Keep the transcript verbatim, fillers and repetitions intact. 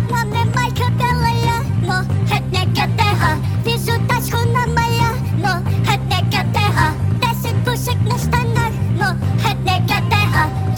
맘에 마이크 별로야 뭐해 내 곁에 하 비수 다시고 남아야 뭐해 내 곁에 하 대신 부식 내 스탠다드 뭐해 내 곁에 하